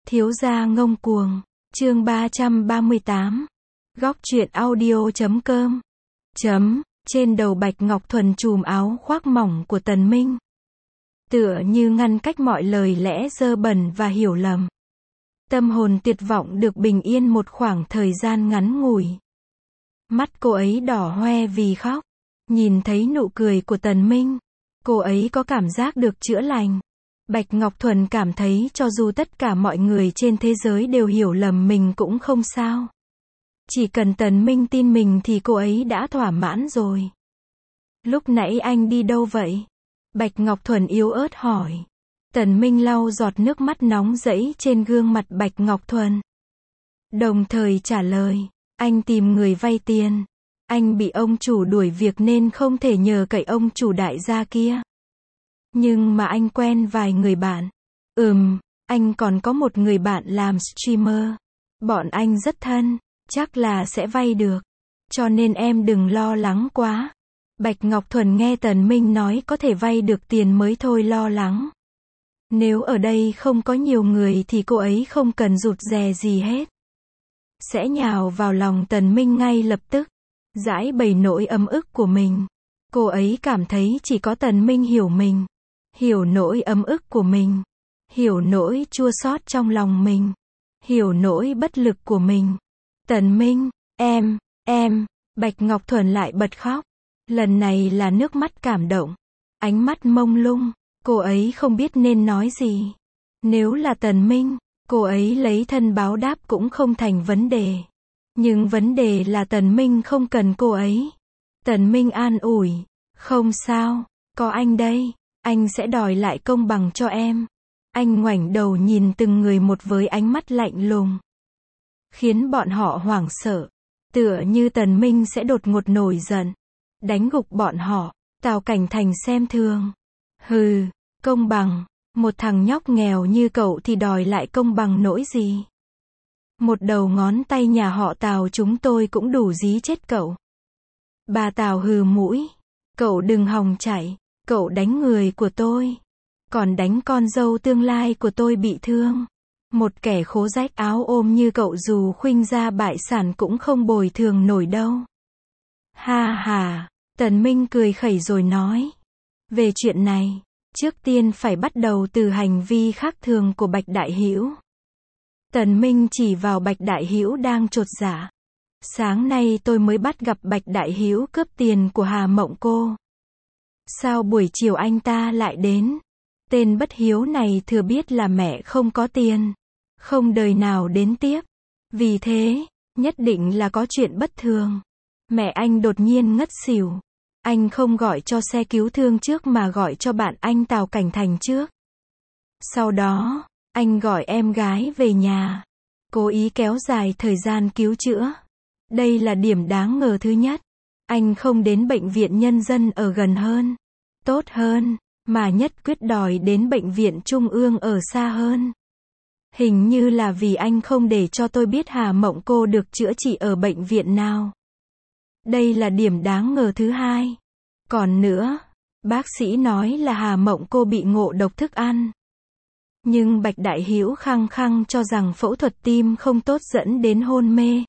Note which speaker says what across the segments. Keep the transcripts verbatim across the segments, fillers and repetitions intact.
Speaker 1: Thiếu gia ngông cuồng, chương ba trăm ba mươi tám. Góc truyện audio chấm com. Chấm, trên đầu Bạch Ngọc Thuần chùm áo khoác mỏng của Tần Minh. Tựa như ngăn cách mọi lời lẽ dơ bẩn và hiểu lầm. Tâm hồn tuyệt vọng được bình yên một khoảng thời gian ngắn ngủi. Mắt cô ấy đỏ hoe vì khóc. Nhìn thấy nụ cười của Tần Minh, cô ấy có cảm giác được chữa lành. Bạch Ngọc Thuần cảm thấy cho dù tất cả mọi người trên thế giới đều hiểu lầm mình cũng không sao. Chỉ cần Tần Minh tin mình thì cô ấy đã thỏa mãn rồi. Lúc nãy anh đi đâu vậy? Bạch Ngọc Thuần yếu ớt hỏi. Tần Minh lau giọt nước mắt nóng rẫy trên gương mặt Bạch Ngọc Thuần. Đồng thời trả lời, anh tìm người vay tiền. Anh bị ông chủ đuổi việc nên không thể nhờ cậy ông chủ đại gia kia. Nhưng mà anh quen vài người bạn. Ừm, anh còn có một người bạn làm streamer. Bọn anh rất thân, chắc là sẽ vay được. Cho nên em đừng lo lắng quá. Bạch Ngọc Thuần nghe Tần Minh nói có thể vay được tiền mới thôi lo lắng. Nếu ở đây không có nhiều người thì cô ấy không cần rụt rè gì hết. Sẽ nhào vào lòng Tần Minh ngay lập tức. Giải bày nỗi ấm ức của mình. Cô ấy cảm thấy chỉ có Tần Minh hiểu mình. Hiểu nỗi ấm ức của mình. Hiểu nỗi chua xót trong lòng mình. Hiểu nỗi bất lực của mình. Tần Minh, em, em, Bạch Ngọc Thuần lại bật khóc. Lần này là nước mắt cảm động. Ánh mắt mông lung, cô ấy không biết nên nói gì. Nếu là Tần Minh, cô ấy lấy thân báo đáp cũng không thành vấn đề. Nhưng vấn đề là Tần Minh không cần cô ấy. Tần Minh an ủi, không sao, có anh đây, anh sẽ đòi lại công bằng cho em. Anh ngoảnh đầu nhìn từng người một với ánh mắt lạnh lùng. Khiến bọn họ hoảng sợ. Tựa như Tần Minh sẽ đột ngột nổi giận. Đánh gục bọn họ. Tào Cảnh Thành xem thường. Hừ, công bằng. Một thằng nhóc nghèo như cậu thì đòi lại công bằng nỗi gì? Một đầu ngón tay nhà họ Tào chúng tôi cũng đủ dí chết cậu. Bà Tào hừ mũi. Cậu đừng hòng chạy. Cậu đánh người của tôi. Còn đánh con dâu tương lai của tôi bị thương. Một kẻ khố rách áo ôm như cậu dù khuynh gia bại sản cũng không bồi thường nổi đâu. Ha ha, Tần Minh cười khẩy rồi nói. Về chuyện này, trước tiên phải bắt đầu từ hành vi khác thường của Bạch Đại Hữu. Tần Minh chỉ vào Bạch Đại Hữu đang chột dạ. Sáng nay tôi mới bắt gặp Bạch Đại Hữu cướp tiền của Hà Mộng cô. Sao buổi chiều anh ta lại đến? Tên bất hiếu này thừa biết là mẹ không có tiền. Không đời nào đến tiếp. Vì thế, nhất định là có chuyện bất thường. Mẹ anh đột nhiên ngất xỉu. Anh không gọi cho xe cứu thương trước mà gọi cho bạn anh Tào Cảnh Thành trước. Sau đó, anh gọi em gái về nhà. Cố ý kéo dài thời gian cứu chữa. Đây là điểm đáng ngờ thứ nhất. Anh không đến bệnh viện nhân dân ở gần hơn. Tốt hơn. Mà nhất quyết đòi đến bệnh viện trung ương ở xa hơn. Hình như là vì anh không để cho tôi biết Hà Mộng cô được chữa trị ở bệnh viện nào. Đây là điểm đáng ngờ thứ hai. Còn nữa, bác sĩ nói là Hà Mộng cô bị ngộ độc thức ăn. Nhưng Bạch Đại Hữu khăng khăng cho rằng phẫu thuật tim không tốt dẫn đến hôn mê.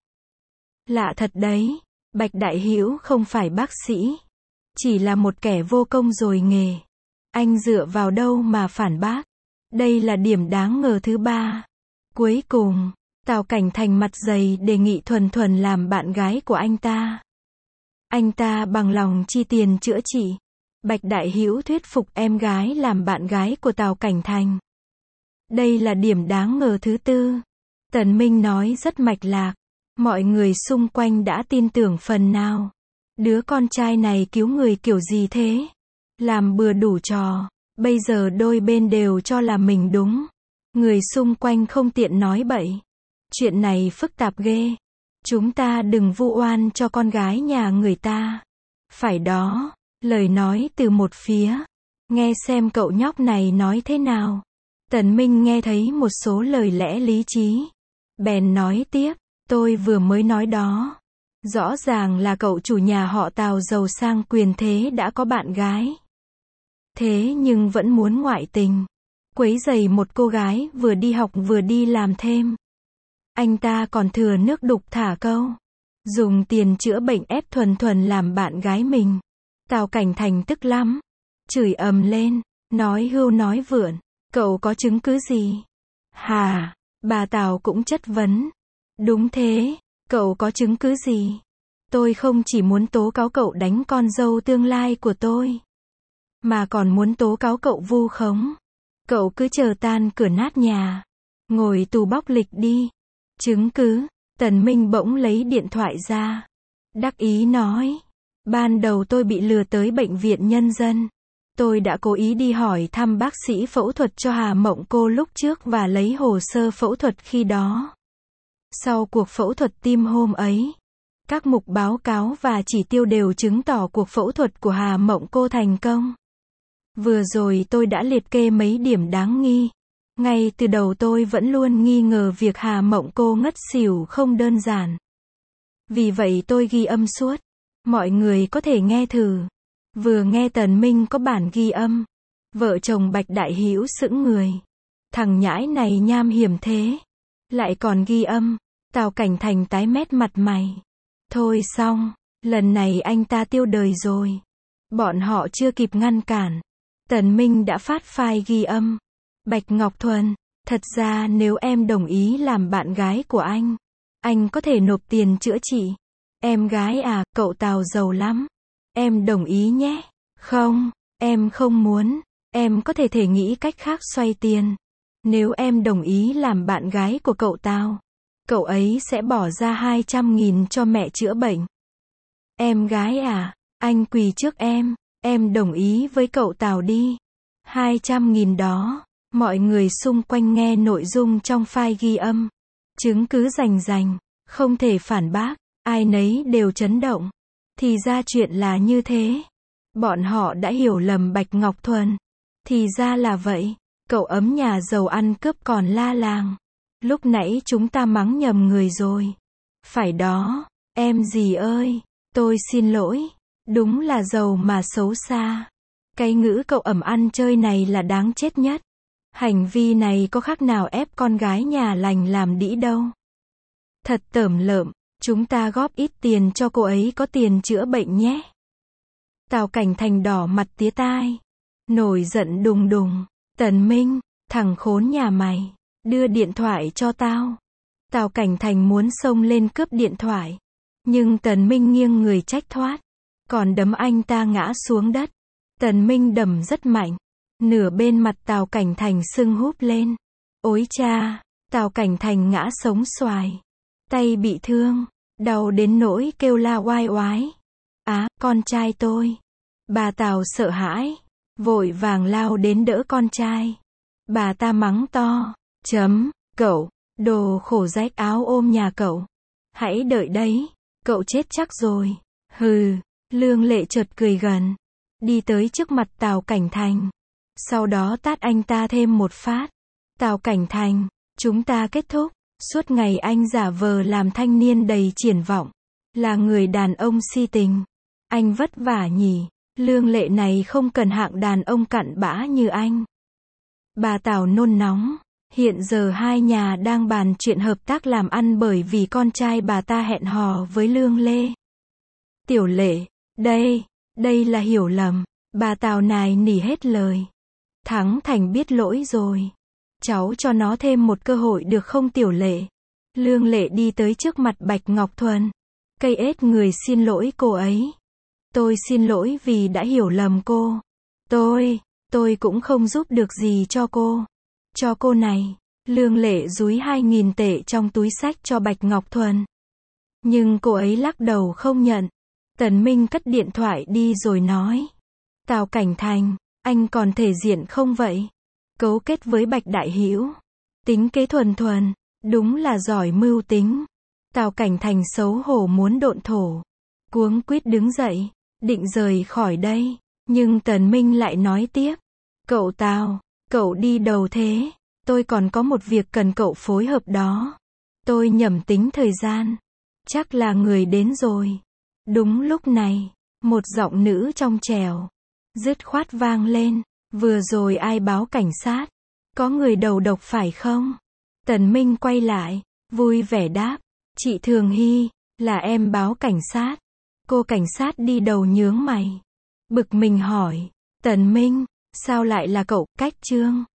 Speaker 1: Lạ thật đấy, Bạch Đại Hữu không phải bác sĩ. Chỉ là một kẻ vô công rồi nghề. Anh dựa vào đâu mà phản bác? Đây là điểm đáng ngờ thứ ba. Cuối cùng, Tào Cảnh Thành mặt dày đề nghị Thuần Thuần làm bạn gái của anh ta. Anh ta bằng lòng chi tiền chữa trị. Bạch Đại Hữu thuyết phục em gái làm bạn gái của Tào Cảnh Thành. Đây là điểm đáng ngờ thứ tư. Tần Minh nói rất mạch lạc. Mọi người xung quanh đã tin tưởng phần nào. Đứa con trai này cứu người kiểu gì thế? Làm bừa đủ trò. Bây giờ đôi bên đều cho là mình đúng. Người xung quanh không tiện nói bậy. Chuyện này phức tạp ghê. Chúng ta đừng vu oan cho con gái nhà người ta. Phải đó. Lời nói từ một phía. Nghe xem cậu nhóc này nói thế nào. Tần Minh nghe thấy một số lời lẽ lý trí. Bèn nói tiếp. Tôi vừa mới nói đó. Rõ ràng là cậu chủ nhà họ Tào giàu sang quyền thế đã có bạn gái. Thế nhưng vẫn muốn ngoại tình. quấy rầy một cô gái vừa đi học vừa đi làm thêm. Anh ta còn thừa nước đục thả câu. Dùng tiền chữa bệnh ép thuần thuần làm bạn gái mình. Tào Cảnh Thành tức lắm. Chửi ầm lên. Nói hưu nói vượn. Cậu có chứng cứ gì? Hà, bà Tào cũng chất vấn. Đúng thế, cậu có chứng cứ gì? Tôi không chỉ muốn tố cáo cậu đánh con dâu tương lai của tôi, mà còn muốn tố cáo cậu vu khống. Cậu cứ chờ tan cửa nát nhà, ngồi tù bóc lịch đi. Chứng cứ, Tần Minh bỗng lấy điện thoại ra. Đắc ý nói, ban đầu tôi bị lừa tới bệnh viện nhân dân. Tôi đã cố ý đi hỏi thăm bác sĩ phẫu thuật cho Hà Mộng Cô lúc trước và lấy hồ sơ phẫu thuật khi đó. Sau cuộc phẫu thuật tim hôm ấy, các mục báo cáo và chỉ tiêu đều chứng tỏ cuộc phẫu thuật của Hà Mộng Cô thành công. Vừa rồi tôi đã liệt kê mấy điểm đáng nghi. Ngay từ đầu tôi vẫn luôn nghi ngờ việc Hà Mộng Cô ngất xỉu không đơn giản. Vì vậy tôi ghi âm suốt. Mọi người có thể nghe thử. Vừa nghe Tần Minh có bản ghi âm, vợ chồng Bạch Đại Hữu sững người. Thằng nhãi này nham hiểm thế, lại còn ghi âm. Tào Cảnh Thành tái mét mặt mày. Thôi xong, lần này anh ta tiêu đời rồi. Bọn họ chưa kịp ngăn cản, Tần Minh đã phát file ghi âm. Bạch Ngọc Thuần, thật ra nếu em đồng ý làm bạn gái của anh, anh có thể nộp tiền chữa trị. Em gái à, cậu Tào giàu lắm. Em đồng ý nhé. Không, em không muốn. Em có thể thể nghĩ cách khác xoay tiền. Nếu em đồng ý làm bạn gái của cậu Tào, cậu ấy sẽ bỏ ra hai trăm nghìn cho mẹ chữa bệnh. Em gái à, anh quỳ trước em. Em đồng ý với cậu Tào đi. hai trăm nghìn đó. Mọi người xung quanh nghe nội dung trong file ghi âm. Chứng cứ rành rành, không thể phản bác. Ai nấy đều chấn động. Thì ra chuyện là như thế. Bọn họ đã hiểu lầm Bạch Ngọc Thuần. Thì ra là vậy. Cậu ấm nhà giàu ăn cướp còn la làng. Lúc nãy chúng ta mắng nhầm người rồi. Phải đó, em dì ơi. Tôi xin lỗi. Đúng là giàu mà xấu xa. Cái ngữ cậu ẩm ăn chơi này là đáng chết nhất. Hành vi này có khác nào ép con gái nhà lành làm đĩ đâu. Thật tởm lợm. Chúng ta góp ít tiền cho cô ấy có tiền chữa bệnh nhé. Tào Cảnh Thành đỏ mặt tía tai. Nổi giận đùng đùng. Tần Minh, thằng khốn nhà mày. Đưa điện thoại cho tao. Tào Cảnh Thành muốn xông lên cướp điện thoại. Nhưng Tần Minh nghiêng người trách thoát. Còn đấm anh ta ngã xuống đất. Tần Minh đầm rất mạnh. Nửa bên mặt Tào Cảnh Thành sưng húp lên. Ôi cha, Tào Cảnh Thành ngã sống xoài. Tay bị thương, đau đến nỗi kêu la oai oái. Á, con trai tôi. Bà Tào sợ hãi, vội vàng lao đến đỡ con trai. Bà ta mắng to, chấm, cậu, đồ khổ rách áo ôm nhà cậu. Hãy đợi đấy, cậu chết chắc rồi. Hừ, Lương Lệ chợt cười gần, đi tới trước mặt Tào Cảnh Thành. Sau đó tát anh ta thêm một phát. Tào Cảnh Thành, chúng ta kết thúc. Suốt ngày anh giả vờ làm thanh niên đầy triển vọng. Là người đàn ông si tình. Anh vất vả nhỉ. Lương Lệ này không cần hạng đàn ông cặn bã như anh. Bà Tào nôn nóng. Hiện giờ hai nhà đang bàn chuyện hợp tác làm ăn bởi vì con trai bà ta hẹn hò với Lương Lê. Tiểu Lệ, đây, đây là hiểu lầm. Bà Tào nài nỉ hết lời. Thắng Thành biết lỗi rồi. Cháu cho nó thêm một cơ hội được không Tiểu Lệ? Lương Lệ đi tới trước mặt Bạch Ngọc Thuần. Cây ết người xin lỗi cô ấy. Tôi xin lỗi vì đã hiểu lầm cô. Tôi, tôi cũng không giúp được gì cho cô. Cho cô này. Lương Lệ dúi hai nghìn tệ trong túi xách cho Bạch Ngọc Thuần. Nhưng cô ấy lắc đầu không nhận. Tần Minh cất điện thoại đi rồi nói. Tào Cảnh Thành, anh còn thể diện không vậy? Cấu kết với Bạch Đại Hữu. Tính kế thuần thuần. Đúng là giỏi mưu tính. Tào Cảnh Thành xấu hổ muốn độn thổ. Cuống quýt đứng dậy. Định rời khỏi đây. Nhưng Tần Minh lại nói tiếp. Cậu Tào, cậu đi đâu thế? Tôi còn có một việc cần cậu phối hợp đó. Tôi nhẩm tính thời gian. Chắc là người đến rồi. Đúng lúc này, một giọng nữ trong trẻo, dứt khoát vang lên. Vừa rồi ai báo cảnh sát? Có người đầu độc phải không? Tần Minh quay lại, vui vẻ đáp. Chị Thường Hy, là em báo cảnh sát. Cô cảnh sát đi đầu nhướng mày. Bực mình hỏi. Tần Minh, sao lại là cậu, Cách Trương?